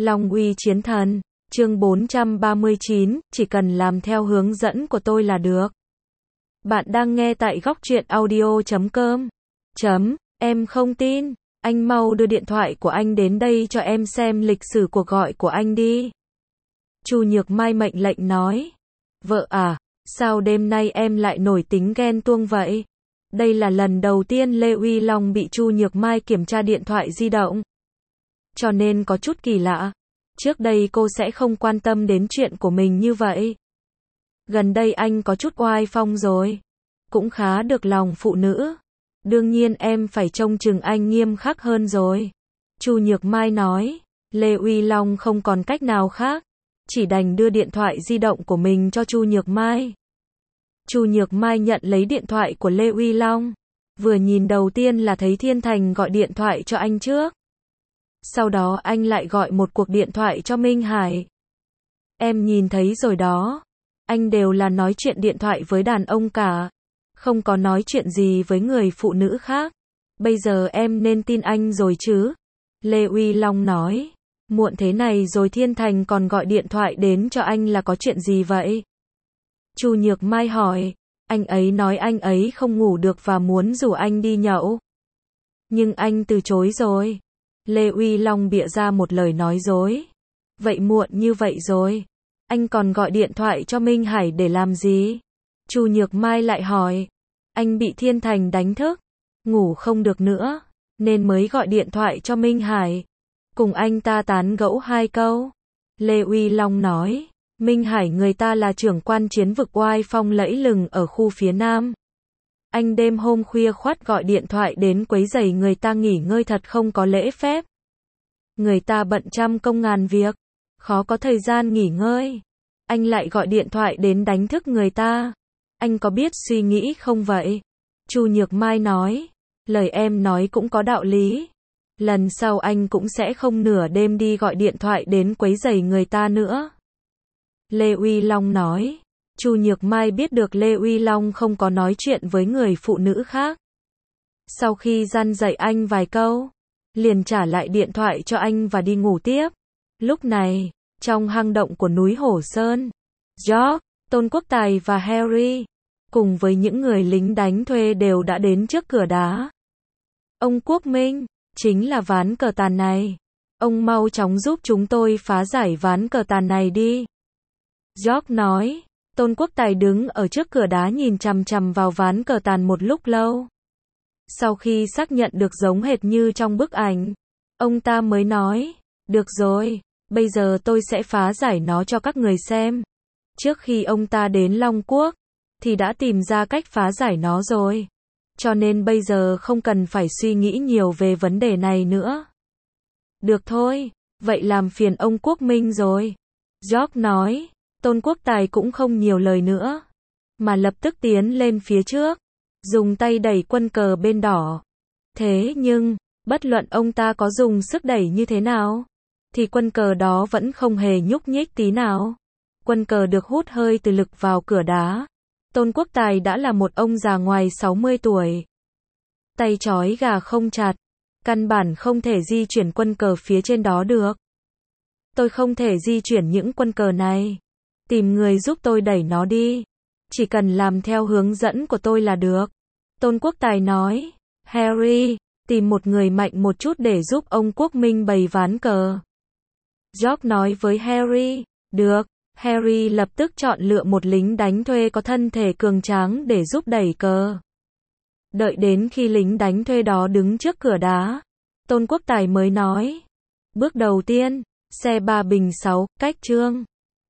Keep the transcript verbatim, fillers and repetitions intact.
Long uy chiến thần, chương bốn trăm ba mươi chín, chỉ cần làm theo hướng dẫn của tôi là được. Bạn đang nghe tại góc truyện audio chấm com. Chấm, em không tin, anh mau đưa điện thoại của anh đến đây cho em xem lịch sử cuộc gọi của anh đi. Chu Nhược Mai mệnh lệnh nói. Vợ à, sao đêm nay em lại nổi tính ghen tuông vậy? Đây là lần đầu tiên Lê Uy Long bị Chu Nhược Mai kiểm tra điện thoại di động. Cho nên có chút kỳ lạ. Trước đây cô sẽ không quan tâm đến chuyện của mình như vậy. Gần đây anh có chút oai phong rồi. Cũng khá được lòng phụ nữ. Đương nhiên em phải trông chừng anh nghiêm khắc hơn rồi. Chu Nhược Mai nói. Lê Uy Long không còn cách nào khác. Chỉ đành đưa điện thoại di động của mình cho Chu Nhược Mai. Chu Nhược Mai nhận lấy điện thoại của Lê Uy Long. Vừa nhìn đầu tiên là thấy Thiên Thành gọi điện thoại cho anh trước. Sau đó anh lại gọi một cuộc điện thoại cho Minh Hải. Em nhìn thấy rồi đó. Anh đều là nói chuyện điện thoại với đàn ông cả. Không có nói chuyện gì với người phụ nữ khác. Bây giờ em nên tin anh rồi chứ? Lê Uy Long nói. Muộn thế này rồi Thiên Thành còn gọi điện thoại đến cho anh là có chuyện gì vậy? Chu Nhược Mai hỏi. Anh ấy nói anh ấy không ngủ được và muốn rủ anh đi nhậu. Nhưng anh từ chối rồi. Lê Uy Long bịa ra một lời nói dối. Vậy muộn như vậy rồi, anh còn gọi điện thoại cho Minh Hải để làm gì? Chu Nhược Mai lại hỏi. Anh bị Thiên Thành đánh thức, ngủ không được nữa, nên mới gọi điện thoại cho Minh Hải. Cùng anh ta tán gẫu hai câu. Lê Uy Long nói. Minh Hải người ta là trưởng quan chiến vực oai phong lẫy lừng ở khu phía Nam. Anh đêm hôm khuya khoắt gọi điện thoại đến quấy rầy người ta nghỉ ngơi thật không có lễ phép. Người ta bận trăm công ngàn việc, khó có thời gian nghỉ ngơi. Anh lại gọi điện thoại đến đánh thức người ta. Anh có biết suy nghĩ không vậy? Chu Nhược Mai nói. Lời em nói cũng có đạo lý. Lần sau anh cũng sẽ không nửa đêm đi gọi điện thoại đến quấy rầy người ta nữa. Lê Uy Long nói. Chu Nhược Mai biết được Lê Uy Long không có nói chuyện với người phụ nữ khác. Sau khi răn dạy anh vài câu, liền trả lại điện thoại cho anh và đi ngủ tiếp. Lúc này, trong hang động của núi Hổ Sơn, George, Tôn Quốc Tài và Harry, cùng với những người lính đánh thuê đều đã đến trước cửa đá. Ông Quốc Minh, chính là ván cờ tàn này. Ông mau chóng giúp chúng tôi phá giải ván cờ tàn này đi. George nói. Tôn Quốc Tài đứng ở trước cửa đá nhìn chằm chằm vào ván cờ tàn một lúc lâu. Sau khi xác nhận được giống hệt như trong bức ảnh, ông ta mới nói, được rồi, bây giờ tôi sẽ phá giải nó cho các người xem. Trước khi ông ta đến Long Quốc, thì đã tìm ra cách phá giải nó rồi. Cho nên bây giờ không cần phải suy nghĩ nhiều về vấn đề này nữa. Được thôi, vậy làm phiền ông Quốc Minh rồi. George nói. Tôn Quốc Tài cũng không nhiều lời nữa, mà lập tức tiến lên phía trước, dùng tay đẩy quân cờ bên đỏ. Thế nhưng, bất luận ông ta có dùng sức đẩy như thế nào, thì quân cờ đó vẫn không hề nhúc nhích tí nào. Quân cờ được hút hơi từ lực vào cửa đá. Tôn Quốc Tài đã là một ông già ngoài sáu mươi tuổi. Tay trói gà không chặt, căn bản không thể di chuyển quân cờ phía trên đó được. Tôi không thể di chuyển những quân cờ này. Tìm người giúp tôi đẩy nó đi. Chỉ cần làm theo hướng dẫn của tôi là được. Tôn Quốc Tài nói. Harry, tìm một người mạnh một chút để giúp ông Quốc Minh bày ván cờ. George nói với Harry. Được. Harry lập tức chọn lựa một lính đánh thuê có thân thể cường tráng để giúp đẩy cờ. Đợi đến khi lính đánh thuê đó đứng trước cửa đá, Tôn Quốc Tài mới nói. Bước đầu tiên, xe ba bình sáu, cách trương.